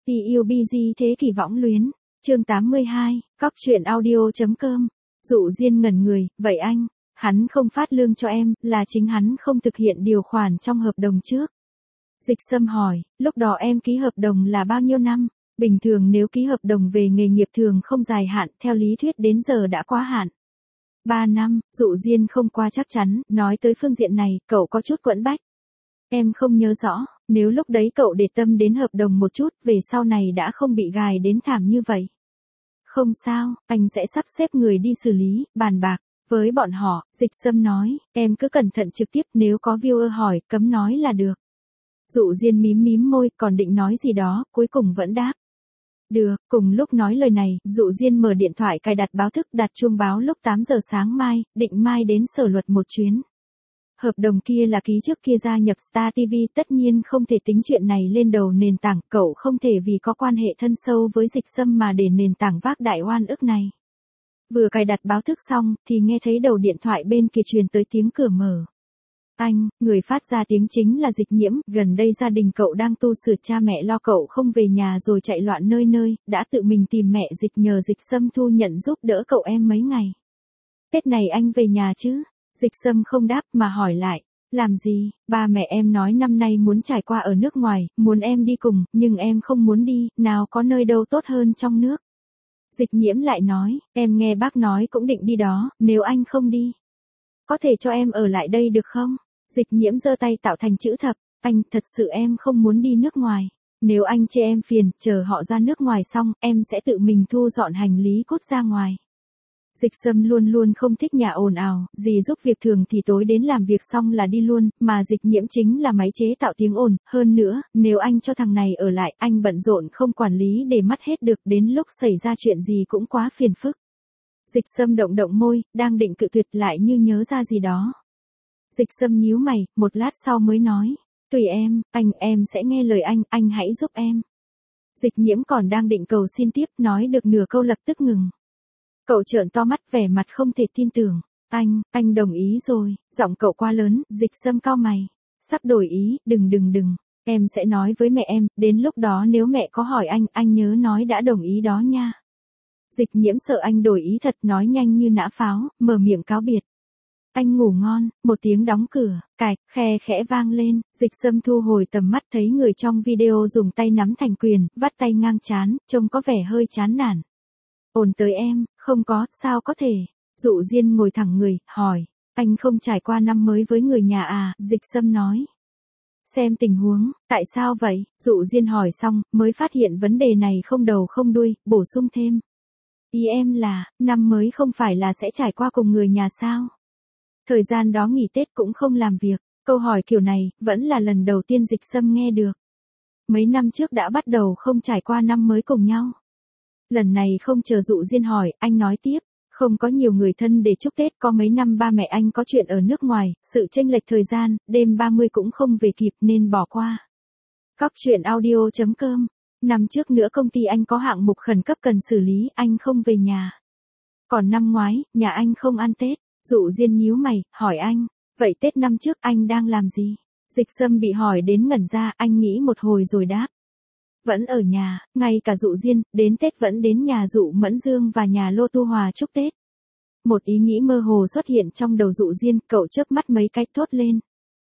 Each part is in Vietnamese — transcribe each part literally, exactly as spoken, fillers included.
Thì yêu busy thế kỷ võng luyến. Chương tám mươi hai, cóc truyện audio.com. Dụ Diên ngẩn người, vậy anh, hắn không phát lương cho em, là chính hắn không thực hiện điều khoản trong hợp đồng trước. Dịch Sâm hỏi, lúc đó em ký hợp đồng là bao nhiêu năm? Bình thường nếu ký hợp đồng về nghề nghiệp thường không dài hạn, theo lý thuyết đến giờ đã quá hạn. Ba năm, Dụ Diên không qua chắc chắn, nói tới phương diện này, cậu có chút quẫn bách. Em không nhớ rõ, nếu lúc đấy cậu để tâm đến hợp đồng một chút, về sau này đã không bị gài đến thảm như vậy. Không sao, anh sẽ sắp xếp người đi xử lý, bàn bạc, với bọn họ. Dịch Sâm nói, em cứ cẩn thận trực tiếp, nếu có viewer hỏi, cấm nói là được. Dụ Diên mím mím môi, còn định nói gì đó, cuối cùng vẫn đáp. Được, cùng lúc nói lời này, Dụ Diên mở điện thoại cài đặt báo thức, đặt chuông báo lúc tám giờ sáng mai, định mai đến sở luật một chuyến. Hợp đồng kia là ký trước kia gia nhập Star ti vi, tất nhiên không thể tính chuyện này lên đầu nền tảng, cậu không thể vì có quan hệ thân sâu với Dịch Sâm mà để nền tảng vác đại oan ức này. Vừa cài đặt báo thức xong, thì nghe thấy đầu điện thoại bên kia truyền tới tiếng cửa mở. Anh, người phát ra tiếng chính là Dịch Nhiễm, gần đây gia đình cậu đang tu sửa, cha mẹ lo cậu không về nhà rồi chạy loạn nơi nơi, đã tự mình tìm mẹ Dịch nhờ Dịch Sâm thu nhận giúp đỡ cậu em mấy ngày. Tết này anh về nhà chứ? Dịch Sâm không đáp mà hỏi lại, làm gì? Ba mẹ em nói năm nay muốn trải qua ở nước ngoài, muốn em đi cùng, nhưng em không muốn đi, nào có nơi đâu tốt hơn trong nước. Dịch Nhiễm lại nói, em nghe bác nói cũng định đi đó, nếu anh không đi, có thể cho em ở lại đây được không? Dịch Nhiễm giơ tay tạo thành chữ thập, anh, thật sự em không muốn đi nước ngoài. Nếu anh chê em phiền, chờ họ ra nước ngoài xong, em sẽ tự mình thu dọn hành lý cút ra ngoài. Dịch Sâm luôn luôn không thích nhà ồn ào, dì giúp việc thường thì tối đến làm việc xong là đi luôn, mà Dịch Nhiễm chính là máy chế tạo tiếng ồn, hơn nữa, nếu anh cho thằng này ở lại, anh bận rộn không quản lý để mắt hết được, đến lúc xảy ra chuyện gì cũng quá phiền phức. Dịch Sâm động động môi, đang định cự tuyệt lại như nhớ ra gì đó. Dịch Sâm nhíu mày, một lát sau mới nói, tùy em, anh, em sẽ nghe lời anh, anh hãy giúp em. Dịch Nhiễm còn đang định cầu xin tiếp, nói được nửa câu lập tức ngừng. Cậu trợn to mắt, vẻ mặt không thể tin tưởng. Anh, anh đồng ý rồi, giọng cậu quá lớn. Dịch Sâm cau mày. Sắp đổi ý, đừng đừng đừng, em sẽ nói với mẹ em, đến lúc đó nếu mẹ có hỏi anh, anh nhớ nói đã đồng ý đó nha. Dịch Nhiễm sợ anh đổi ý thật, nói nhanh như nã pháo, mở miệng cáo biệt. Anh ngủ ngon, một tiếng đóng cửa, cạch, khe khẽ vang lên, Dịch Sâm thu hồi tầm mắt thấy người trong video dùng tay nắm thành quyền, vắt tay ngang trán, trông có vẻ hơi chán nản. Ồn tới em, không có, sao có thể? Dụ Diên ngồi thẳng người, hỏi, anh không trải qua năm mới với người nhà à? Dịch Sâm nói. Xem tình huống, tại sao vậy? Dụ Diên hỏi xong, mới phát hiện vấn đề này không đầu không đuôi, bổ sung thêm. Ý em là, năm mới không phải là sẽ trải qua cùng người nhà sao? Thời gian đó nghỉ Tết cũng không làm việc, câu hỏi kiểu này, vẫn là lần đầu tiên Dịch Sâm nghe được. Mấy năm trước đã bắt đầu không trải qua năm mới cùng nhau. Lần này không chờ Dụ Diên hỏi, anh nói tiếp, không có nhiều người thân để chúc Tết, có mấy năm ba mẹ anh có chuyện ở nước ngoài, sự chênh lệch thời gian, đêm ba mươi cũng không về kịp nên bỏ qua. Cóc truyện audio.com, năm trước nữa công ty anh có hạng mục khẩn cấp cần xử lý, anh không về nhà. Còn năm ngoái, nhà anh không ăn Tết. Dụ Diên nhíu mày, hỏi anh, vậy Tết năm trước anh đang làm gì? Dịch Sâm bị hỏi đến ngẩn ra, anh nghĩ một hồi rồi đáp. Vẫn ở nhà, ngay cả Dụ Diên, đến Tết vẫn đến nhà Dụ Mẫn Dương và nhà Lô Tu Hòa chúc Tết. Một ý nghĩ mơ hồ xuất hiện trong đầu Dụ Diên, cậu chớp mắt mấy cái thốt lên.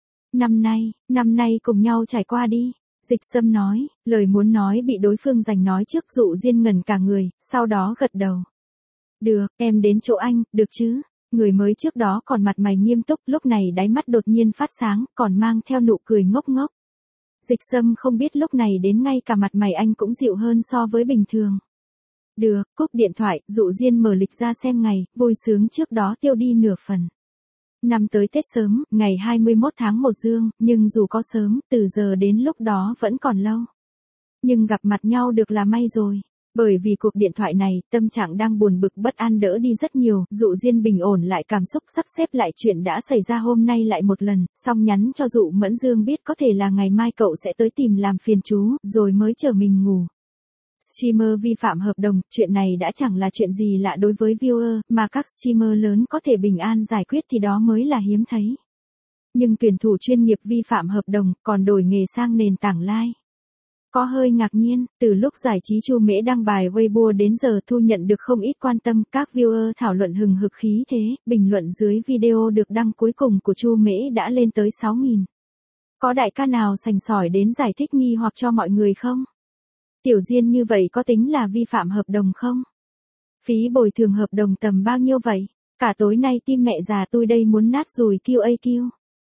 Năm nay, năm nay cùng nhau trải qua đi. Dịch Sâm nói, lời muốn nói bị đối phương giành nói trước. Dụ Diên ngẩn cả người, sau đó gật đầu. Được, em đến chỗ anh, được chứ? Người mới trước đó còn mặt mày nghiêm túc, lúc này đáy mắt đột nhiên phát sáng, còn mang theo nụ cười ngốc ngốc. Dịch Sâm không biết lúc này đến ngay cả mặt mày anh cũng dịu hơn so với bình thường. Được, cúp điện thoại, Dụ Diên mở lịch ra xem ngày, vui sướng trước đó tiêu đi nửa phần. Năm tới Tết sớm, ngày hai mươi mốt tháng một dương, nhưng dù có sớm, từ giờ đến lúc đó vẫn còn lâu. Nhưng gặp mặt nhau được là may rồi. Bởi vì cuộc điện thoại này, tâm trạng đang buồn bực bất an đỡ đi rất nhiều, Dụ Diên bình ổn lại cảm xúc, sắp xếp lại chuyện đã xảy ra hôm nay lại một lần, xong nhắn cho Dụ Mẫn Dương biết có thể là ngày mai cậu sẽ tới tìm làm phiền chú, rồi mới chở mình ngủ. Streamer vi phạm hợp đồng, chuyện này đã chẳng là chuyện gì lạ đối với viewer, mà các streamer lớn có thể bình an giải quyết thì đó mới là hiếm thấy. Nhưng tuyển thủ chuyên nghiệp vi phạm hợp đồng, còn đổi nghề sang nền tảng live. Có hơi ngạc nhiên, từ lúc giải trí Chu Mễ đăng bài Weibo đến giờ thu nhận được không ít quan tâm, các viewer thảo luận hừng hực khí thế, bình luận dưới video được đăng cuối cùng của Chu Mễ đã lên tới sáu nghìn. Có đại ca nào sành sỏi đến giải thích nghi hoặc cho mọi người không? Tiểu Diên như vậy có tính là vi phạm hợp đồng không? Phí bồi thường hợp đồng tầm bao nhiêu vậy? Cả tối nay tim mẹ già tôi đây muốn nát rùi quy a quy.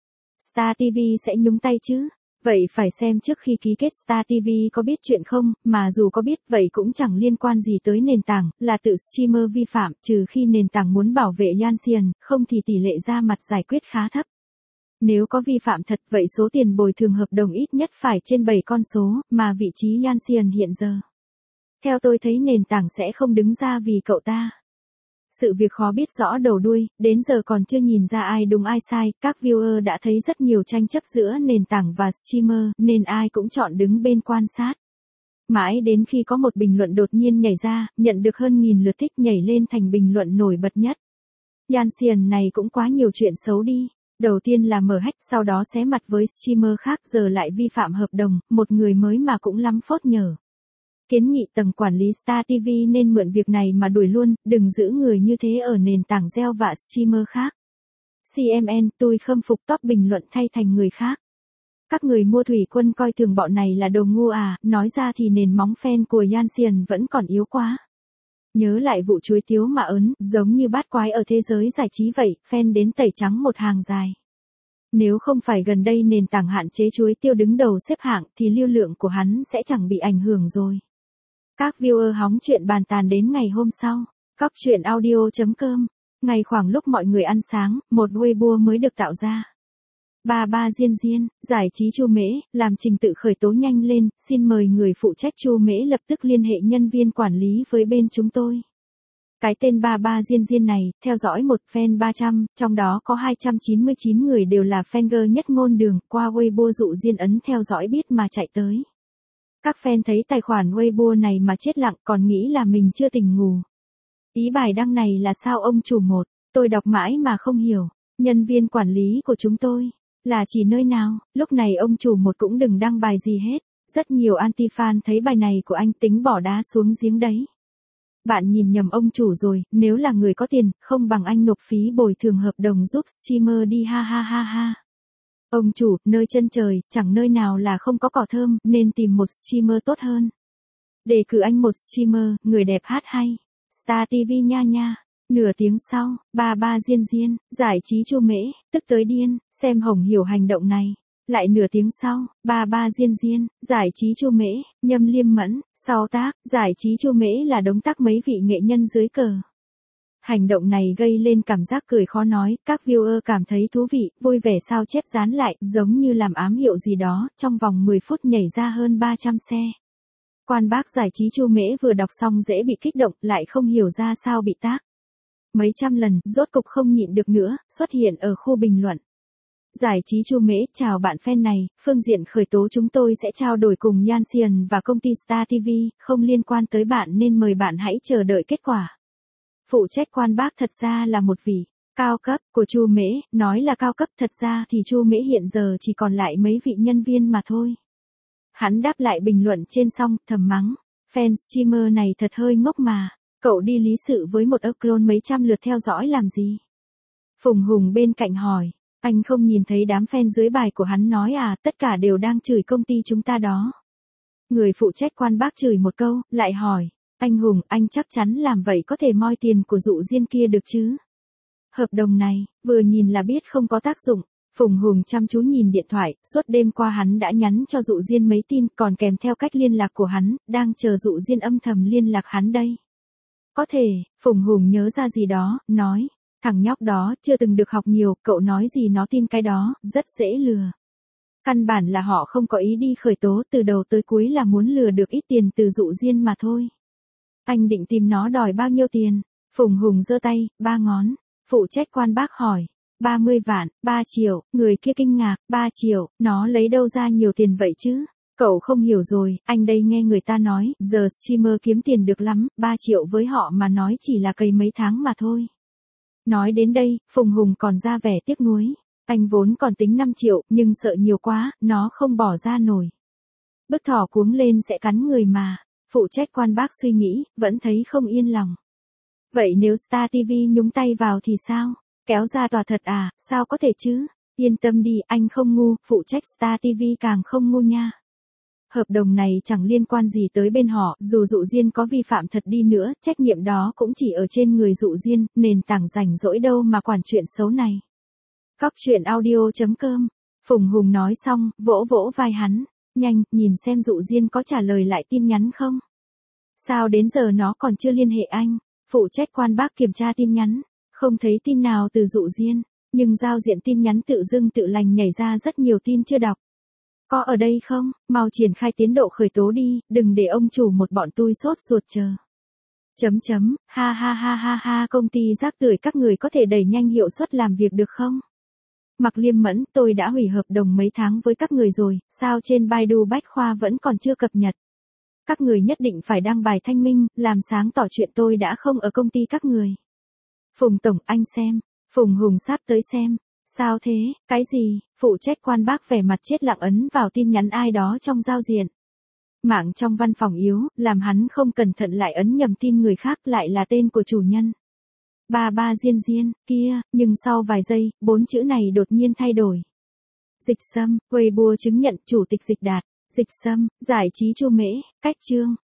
Star ti vi sẽ nhúng tay chứ? Vậy phải xem trước khi ký kết Star ti vi có biết chuyện không, mà dù có biết vậy cũng chẳng liên quan gì tới nền tảng, là tự streamer vi phạm, trừ khi nền tảng muốn bảo vệ Yanxian, không thì tỷ lệ ra mặt giải quyết khá thấp. Nếu có vi phạm thật vậy số tiền bồi thường hợp đồng ít nhất phải trên bảy con số, mà vị trí Yanxian hiện giờ. Theo tôi thấy nền tảng sẽ không đứng ra vì cậu ta. Sự việc khó biết rõ đầu đuôi, đến giờ còn chưa nhìn ra ai đúng ai sai, các viewer đã thấy rất nhiều tranh chấp giữa nền tảng và streamer, nên ai cũng chọn đứng bên quan sát. Mãi đến khi có một bình luận đột nhiên nhảy ra, nhận được hơn nghìn lượt thích nhảy lên thành bình luận nổi bật nhất. Yanxian này cũng quá nhiều chuyện xấu đi. Đầu tiên là mở hack, sau đó xé mặt với streamer khác, giờ lại vi phạm hợp đồng, một người mới mà cũng lắm phốt nhờ. Kiến nghị tầng quản lý Star ti vi nên mượn việc này mà đuổi luôn, đừng giữ người như thế ở nền tảng gieo và streamer khác. xê em en, tôi khâm phục top bình luận thay thành người khác. Các người mua thủy quân coi thường bọn này là đồ ngu à, nói ra thì nền móng fan của Yanxian vẫn còn yếu quá. Nhớ lại vụ chuối tiếu mà ớn, giống như bát quái ở thế giới giải trí vậy, fan đến tẩy trắng một hàng dài. Nếu không phải gần đây nền tảng hạn chế chuối tiêu đứng đầu xếp hạng thì lưu lượng của hắn sẽ chẳng bị ảnh hưởng rồi. Các viewer hóng chuyện bàn tàn đến ngày hôm sau. Cóc truyện audio chấm com. Ngày khoảng lúc mọi người ăn sáng, một Weibo mới được tạo ra. Ba ba Diên Diên, giải trí Chu Mễ, làm trình tự khởi tố nhanh lên, xin mời người phụ trách Chu Mễ lập tức liên hệ nhân viên quản lý với bên chúng tôi. Cái tên ba ba Diên Diên này, theo dõi một fan ba trăm, trong đó có hai trăm chín mươi chín người đều là fanger nhất ngôn đường, qua Weibo dụ Diên ấn theo dõi biết mà chạy tới. Các fan thấy tài khoản Weibo này mà chết lặng, còn nghĩ là mình chưa tỉnh ngủ. Ý bài đăng này là sao ông chủ một, tôi đọc mãi mà không hiểu, nhân viên quản lý của chúng tôi, là chỉ nơi nào, lúc này ông chủ một cũng đừng đăng bài gì hết, rất nhiều anti-fan thấy bài này của anh tính bỏ đá xuống giếng đấy. Bạn nhìn nhầm ông chủ rồi, nếu là người có tiền, không bằng anh nộp phí bồi thường hợp đồng giúp streamer đi ha ha ha ha. Ông chủ, nơi chân trời, chẳng nơi nào là không có cỏ thơm, nên tìm một streamer tốt hơn. Đề cử anh một streamer, người đẹp hát hay. Star ti vi nha nha. Nửa tiếng sau, ba ba Diên Diên, giải trí Chu Mễ, tức tới điên, xem Hồng hiểu hành động này. Lại nửa tiếng sau, ba ba Diên Diên, giải trí Chu Mễ, Nhâm Liêm Mẫn, sau tác, giải trí Chu Mễ là đống tác mấy vị nghệ nhân dưới cờ. Hành động này gây lên cảm giác cười khó nói, các viewer cảm thấy thú vị, vui vẻ sao chép dán lại, giống như làm ám hiệu gì đó, trong vòng mười phút nhảy ra hơn ba trăm xe. Quan bác giải trí Chu Mễ vừa đọc xong dễ bị kích động, lại không hiểu ra sao bị tác. Mấy trăm lần, rốt cục không nhịn được nữa, xuất hiện ở khu bình luận. Giải trí Chu Mễ, chào bạn fan này, phương diện khởi tố chúng tôi sẽ trao đổi cùng Yanxian và công ty Star ti vi, không liên quan tới bạn nên mời bạn hãy chờ đợi kết quả. Phụ trách quan bác thật ra là một vị cao cấp của Chu Mễ, nói là cao cấp thật ra thì Chu Mễ hiện giờ chỉ còn lại mấy vị nhân viên mà thôi. Hắn đáp lại bình luận trên xong, thầm mắng, fan streamer này thật hơi ngốc mà, cậu đi lý sự với một upload mấy trăm lượt theo dõi làm gì? Phùng Hùng bên cạnh hỏi, anh không nhìn thấy đám fan dưới bài của hắn nói à, tất cả đều đang chửi công ty chúng ta đó. Người phụ trách quan bác chửi một câu, lại hỏi, anh Hùng, anh chắc chắn làm vậy có thể moi tiền của dụ Diên kia được chứ? Hợp đồng này, vừa nhìn là biết không có tác dụng. Phùng Hùng chăm chú nhìn điện thoại, suốt đêm qua hắn đã nhắn cho dụ Diên mấy tin, còn kèm theo cách liên lạc của hắn, đang chờ dụ Diên âm thầm liên lạc hắn đây. Có thể, Phùng Hùng nhớ ra gì đó, nói, thằng nhóc đó, chưa từng được học nhiều, cậu nói gì nó tin cái đó, rất dễ lừa. Căn bản là họ không có ý đi khởi tố, từ đầu tới cuối là muốn lừa được ít tiền từ dụ Diên mà thôi. Anh định tìm nó đòi bao nhiêu tiền? Phùng Hùng giơ tay, ba ngón. Phụ trách quan bác hỏi, ba mươi vạn, ba triệu, người kia kinh ngạc, ba triệu, nó lấy đâu ra nhiều tiền vậy chứ? Cậu không hiểu rồi, anh đây nghe người ta nói, giờ streamer kiếm tiền được lắm, ba triệu với họ mà nói chỉ là cày mấy tháng mà thôi. Nói đến đây, Phùng Hùng còn ra vẻ tiếc nuối. Anh vốn còn tính năm triệu, nhưng sợ nhiều quá, nó không bỏ ra nổi. Bức thỏ cuống lên sẽ cắn người mà. Phụ trách quan bác suy nghĩ, vẫn thấy không yên lòng. Vậy nếu Star ti vi nhúng tay vào thì sao? Kéo ra tòa thật à, sao có thể chứ? Yên tâm đi, anh không ngu, phụ trách Star ti vi càng không ngu nha. Hợp đồng này chẳng liên quan gì tới bên họ, dù Dụ Diên có vi phạm thật đi nữa, trách nhiệm đó cũng chỉ ở trên người Dụ Diên, nền tảng rảnh rỗi đâu mà quản chuyện xấu này. Cóc truyện audio chấm com. Phùng Hùng nói xong, vỗ vỗ vai hắn. Nhanh, nhìn xem Dụ Diên có trả lời lại tin nhắn không? Sao đến giờ nó còn chưa liên hệ anh? Phụ trách quan bác kiểm tra tin nhắn. Không thấy tin nào từ Dụ Diên, nhưng giao diện tin nhắn tự dưng tự lành nhảy ra rất nhiều tin chưa đọc. Có ở đây không? Mau triển khai tiến độ khởi tố đi, đừng để ông chủ một bọn tui sốt ruột chờ. Chấm chấm, ha ha ha ha ha, công ty rác rưởi các người có thể đẩy nhanh hiệu suất làm việc được không? Mạc Liêm Mẫn, tôi đã hủy hợp đồng mấy tháng với các người rồi, sao trên Baidu Bách Khoa vẫn còn chưa cập nhật? Các người nhất định phải đăng bài thanh minh, làm sáng tỏ chuyện tôi đã không ở công ty các người. Phùng Tổng, anh xem. Phùng Hùng sắp tới xem. Sao thế, cái gì? Phụ trách quan bác vẻ mặt chết lặng ấn vào tin nhắn ai đó trong giao diện. Mạng trong văn phòng yếu, làm hắn không cẩn thận lại ấn nhầm tin người khác lại là tên của chủ nhân. Ba ba Diên Diên, kia, nhưng sau vài giây, bốn chữ này đột nhiên thay đổi. Dịch Sâm, Weibo chứng nhận chủ tịch Dịch Đạt. Dịch Sâm, giải trí Chu Mễ, cách chương.